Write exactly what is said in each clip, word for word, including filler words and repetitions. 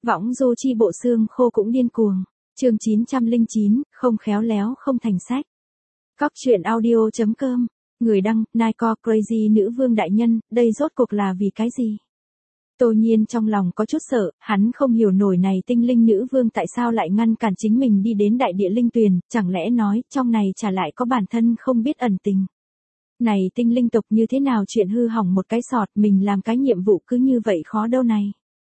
Võng du chi bộ xương khô cũng điên cuồng. Chương chín trăm lẻ chín, không khéo léo không thành sách. Cóc truyện audio chấm com. Người đăng, Niko Crazy nữ vương đại nhân, đây rốt cuộc là vì cái gì? Tô Nhiên trong lòng có chút sợ, hắn không hiểu nổi này tinh linh nữ vương tại sao lại ngăn cản chính mình đi đến đại địa linh tuyền, chẳng lẽ nói, trong này chả lại có bản thân không biết ẩn tình. Này tinh linh tộc như thế nào chuyện hư hỏng một cái sọt, mình làm cái nhiệm vụ cứ như vậy khó đâu này.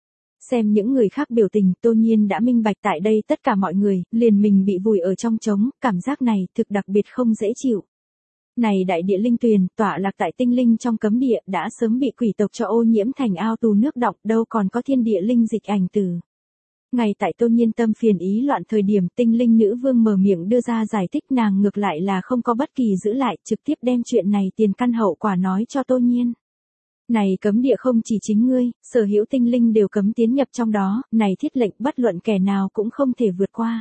Xem những người khác biểu tình, Tô Nhiên đã minh bạch tại đây tất cả mọi người, liền mình bị vùi ở trong trống, cảm giác này thực đặc biệt không dễ chịu. Này đại địa linh tuyền, tọa lạc tại tinh linh trong cấm địa, đã sớm bị quỷ tộc cho ô nhiễm thành ao tù nước đọng, đâu còn có thiên địa linh dịch ảnh tử. Ngày tại Tô Nhiên tâm phiền ý loạn thời điểm, tinh linh nữ vương mở miệng đưa ra giải thích, nàng ngược lại là không có bất kỳ giữ lại, trực tiếp đem chuyện này tiền căn hậu quả nói cho Tô Nhiên. Này cấm địa không chỉ chính ngươi, sở hữu tinh linh đều cấm tiến nhập trong đó, này thiết lệnh bất luận kẻ nào cũng không thể vượt qua.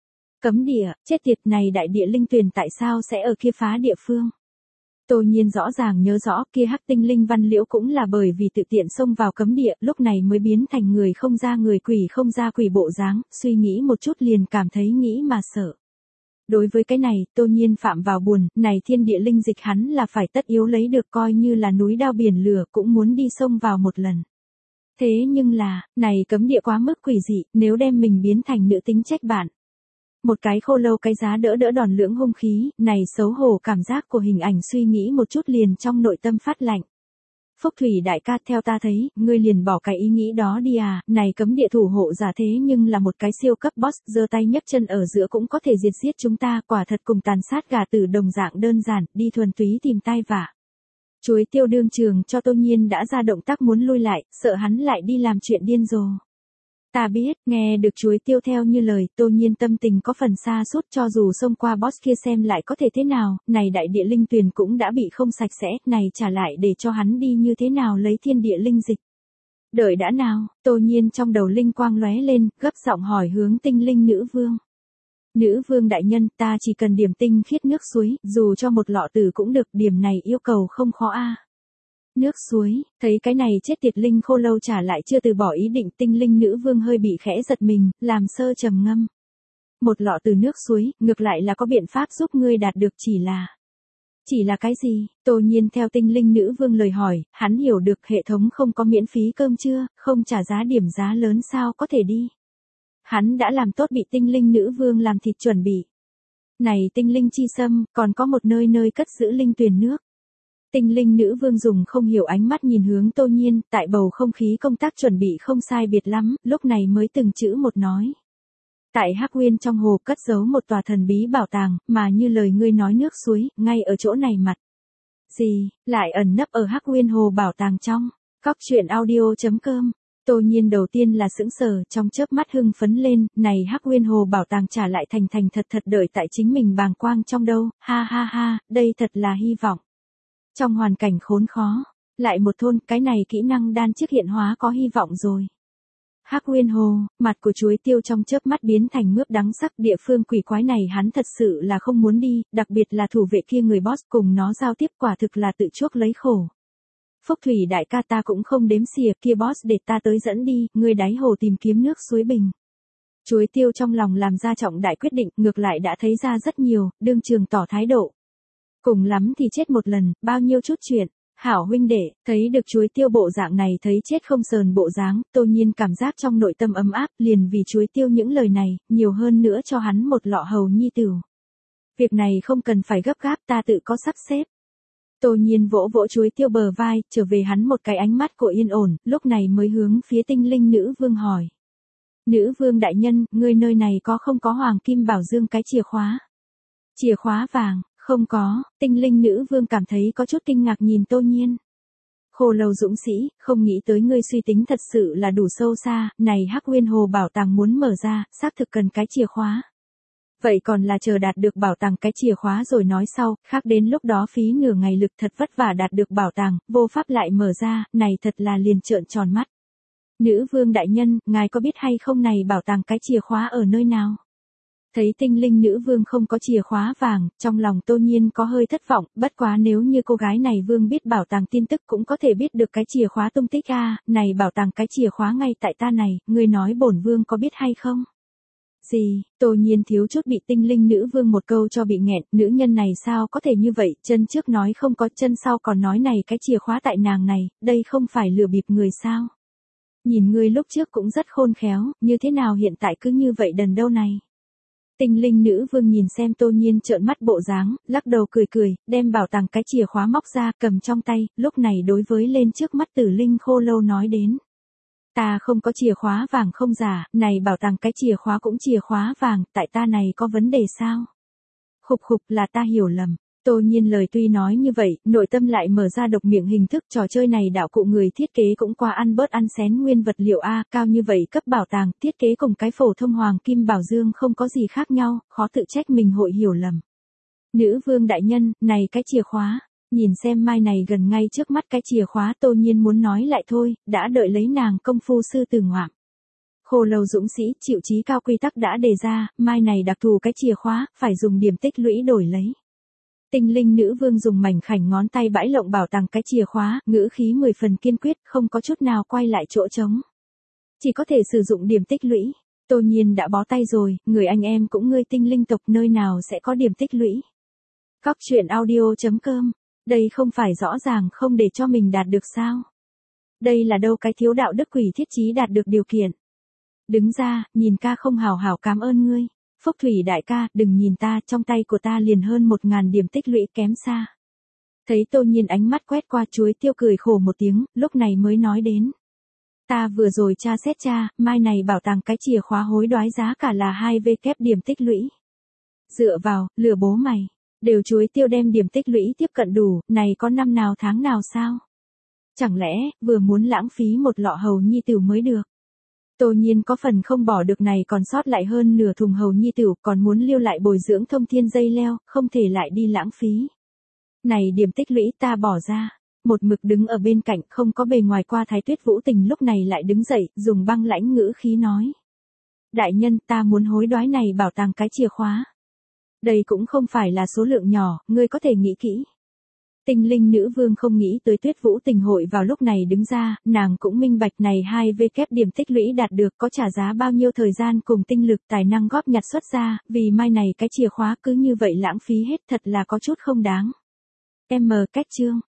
Cấm địa, chết tiệt, này đại địa linh tuyền tại sao sẽ ở kia phá địa phương? Tô Nhiên rõ ràng nhớ rõ kia hắc tinh linh văn liễu cũng là bởi vì tự tiện xông vào cấm địa, lúc này mới biến thành người không ra người quỷ không ra quỷ bộ dáng, suy nghĩ một chút liền cảm thấy nghĩ mà sợ. Đối với cái này, Tô Nhiên phạm vào buồn, này thiên địa linh dịch hắn là phải tất yếu lấy được, coi như là núi đao biển lửa cũng muốn đi xông vào một lần. Thế nhưng là, này cấm địa quá mức quỷ dị, nếu đem mình biến thành nữ tính trách bạn. Một cái khô lâu cái giá đỡ đỡ đòn lưỡng hung khí, này xấu hổ cảm giác của hình ảnh suy nghĩ một chút liền trong nội tâm phát lạnh. Phúc Thủy đại ca, theo ta thấy, ngươi liền bỏ cái ý nghĩ đó đi à, này cấm địa thủ hộ giả thế nhưng là một cái siêu cấp boss, giơ tay nhấc chân ở giữa cũng có thể diệt giết chúng ta, quả thật cùng tàn sát gà tử đồng dạng đơn giản, đi thuần túy tìm tai vạ. Chuối tiêu đương trường cho Tô Nhiên đã ra động tác muốn lui lại, sợ hắn lại đi làm chuyện điên rồ. Ta biết, nghe được chuối tiêu theo như lời, Tô Nhiên tâm tình có phần xa sút, cho dù xông qua boss kia xem lại có thể thế nào, này đại địa linh tuyền cũng đã bị không sạch sẽ, này trả lại để cho hắn đi như thế nào lấy thiên địa linh dịch. Đợi đã nào, Tô Nhiên trong đầu linh quang lóe lên, gấp giọng hỏi hướng tinh linh nữ vương. Nữ vương đại nhân, ta chỉ cần điểm tinh khiết nước suối, dù cho một lọ tử cũng được, điểm này yêu cầu không khó a. Nước suối, thấy cái này chết tiệt linh khô lâu trả lại chưa từ bỏ ý định, tinh linh nữ vương hơi bị khẽ giật mình, làm sơ trầm ngâm. Một lọ từ nước suối, ngược lại là có biện pháp giúp ngươi đạt được, chỉ là... Chỉ là cái gì? Tô Nhiên theo tinh linh nữ vương lời hỏi, hắn hiểu được hệ thống không có miễn phí cơm trưa, không trả giá điểm giá lớn sao có thể đi. Hắn đã làm tốt bị tinh linh nữ vương làm thịt chuẩn bị. Này tinh linh chi sâm, còn có một nơi nơi cất giữ linh tuyền nước. Tinh linh nữ vương dùng không hiểu ánh mắt nhìn hướng Tô Nhiên, tại bầu không khí công tác chuẩn bị không sai biệt lắm, lúc này mới từng chữ một nói. Tại Hắc Nguyên trong hồ cất giấu một tòa thần bí bảo tàng, mà như lời ngươi nói nước suối, ngay ở chỗ này mặt. Gì, lại ẩn nấp ở Hắc Nguyên hồ bảo tàng trong, cóc truyện audio chấm com. Tô Nhiên đầu tiên là sững sờ, trong chớp mắt hưng phấn lên, này Hắc Nguyên hồ bảo tàng trả lại thành thành thật thật đợi tại chính mình bàng quang trong đâu, ha ha ha, đây thật là hy vọng. Trong hoàn cảnh khốn khó, lại một thôn, cái này kỹ năng đan chiếc hiện hóa có hy vọng rồi. Hắc Nguyên hồ, mặt của chuối tiêu trong chớp mắt biến thành mướp đắng sắc, địa phương quỷ quái này hắn thật sự là không muốn đi, đặc biệt là thủ vệ kia người boss cùng nó giao tiếp quả thực là tự chuốc lấy khổ. Phúc Thủy đại ca, ta cũng không đếm xỉa, kia boss để ta tới dẫn đi, ngươi đáy hồ tìm kiếm nước suối bình. Chuối tiêu trong lòng làm ra trọng đại quyết định, ngược lại đã thấy ra rất nhiều, đương trường tỏ thái độ. Cùng lắm thì chết một lần, bao nhiêu chút chuyện. Hảo huynh đệ, thấy được chuối tiêu bộ dạng này, thấy chết không sờn bộ dáng, Tô Nhiên cảm giác trong nội tâm ấm áp, liền vì chuối tiêu những lời này, nhiều hơn nữa cho hắn một lọ hầu nhi tửu. Việc này không cần phải gấp gáp, ta tự có sắp xếp. Tô Nhiên vỗ vỗ chuối tiêu bờ vai, trở về hắn một cái ánh mắt của yên ổn, lúc này mới hướng phía tinh linh nữ vương hỏi. Nữ vương đại nhân, ngươi nơi này có không có hoàng kim bảo dương cái chìa khóa? Chìa khóa vàng? Không có, tinh linh nữ vương cảm thấy có chút kinh ngạc nhìn Tô Nhiên. Khô lâu dũng sĩ, không nghĩ tới ngươi suy tính thật sự là đủ sâu xa, này Hắc Nguyên hồ bảo tàng muốn mở ra, xác thực cần cái chìa khóa. Vậy còn là chờ đạt được bảo tàng cái chìa khóa rồi nói sau, khác đến lúc đó phí nửa ngày lực thật vất vả đạt được bảo tàng, vô pháp lại mở ra, này thật là liền trợn tròn mắt. Nữ vương đại nhân, ngài có biết hay không này bảo tàng cái chìa khóa ở nơi nào? Thấy tinh linh nữ vương không có chìa khóa vàng, trong lòng Tô Nhiên có hơi thất vọng, bất quá nếu như cô gái này vương biết bảo tàng tin tức cũng có thể biết được cái chìa khóa tung tích a, này bảo tàng cái chìa khóa ngay tại ta này, ngươi nói bổn vương có biết hay không? Gì, Tô Nhiên thiếu chút bị tinh linh nữ vương một câu cho bị nghẹn, nữ nhân này sao có thể như vậy, chân trước nói không có, chân sau còn nói này cái chìa khóa tại nàng này, đây không phải lừa bịp người sao? Nhìn ngươi lúc trước cũng rất khôn khéo, như thế nào hiện tại cứ như vậy đần đâu này? Tinh linh nữ vương nhìn xem Tô Nhiên trợn mắt bộ dáng, lắc đầu cười cười, đem bảo tàng cái chìa khóa móc ra, cầm trong tay, lúc này đối với lên trước mắt Tử Linh Khô Lâu nói đến. Ta không có chìa khóa vàng không giả, này bảo tàng cái chìa khóa cũng chìa khóa vàng, tại ta này có vấn đề sao? Khục khục là ta hiểu lầm. Tô Nhiên lời tuy nói như vậy, nội tâm lại mở ra độc miệng hình thức trò chơi này đạo cụ người thiết kế cũng qua ăn bớt ăn xén nguyên vật liệu A, cao như vậy cấp bảo tàng, thiết kế cùng cái phổ thông hoàng kim bảo dương không có gì khác nhau, khó tự trách mình hội hiểu lầm. Nữ vương đại nhân, này cái chìa khóa, nhìn xem mai này gần ngay trước mắt cái chìa khóa Tô Nhiên muốn nói lại thôi, đã đợi lấy nàng công phu sư từ ngoạm. Khô Lâu dũng sĩ chịu chí cao quy tắc đã đề ra, mai này đặc thù cái chìa khóa, phải dùng điểm tích lũy đổi lấy. Tinh linh nữ vương dùng mảnh khảnh ngón tay bãi lộng bảo tàng cái chìa khóa, ngữ khí mười phần kiên quyết, không có chút nào quay lại chỗ trống. Chỉ có thể sử dụng điểm tích lũy. Tô Nhiên đã bó tay rồi, người anh em cũng ngươi tinh linh tộc nơi nào sẽ có điểm tích lũy. Cóc truyện audio chấm com, đây không phải rõ ràng không để cho mình đạt được sao? Đây là đâu cái thiếu đạo đức quỷ thiết chí đạt được điều kiện. Đứng ra, nhìn ca không hào hảo cảm ơn ngươi. Phúc Thủy đại ca, đừng nhìn ta, trong tay của ta liền hơn một ngàn điểm tích lũy kém xa. Thấy Tô Nhiên ánh mắt quét qua chuối tiêu cười khổ một tiếng, lúc này mới nói đến. Ta vừa rồi tra xét tra, mai này bảo tàng cái chìa khóa hối đoái giá cả là hai vê kép điểm tích lũy. Dựa vào, lừa bố mày, đều chuối tiêu đem điểm tích lũy tiếp cận đủ, này có năm nào tháng nào sao? Chẳng lẽ, vừa muốn lãng phí một lọ hầu nhi tửu mới được? Tô Nhiên có phần không bỏ được này còn sót lại hơn nửa thùng hầu nhi tửu, còn muốn lưu lại bồi dưỡng thông thiên dây leo, không thể lại đi lãng phí. Này điểm tích lũy ta bỏ ra. Một mực đứng ở bên cạnh không có bề ngoài qua Thái Tuyết Vũ Tình lúc này lại đứng dậy, dùng băng lãnh ngữ khí nói. Đại nhân ta muốn hối đoái này bảo tàng cái chìa khóa. Đây cũng không phải là số lượng nhỏ, ngươi có thể nghĩ kỹ. Tinh linh nữ vương không nghĩ tới Tuyết Vũ Tình hội vào lúc này đứng ra, nàng cũng minh bạch này hai vê kép điểm tích lũy đạt được có trả giá bao nhiêu thời gian cùng tinh lực tài năng góp nhặt xuất ra, vì mai này cái chìa khóa cứ như vậy lãng phí hết thật là có chút không đáng. M cách chương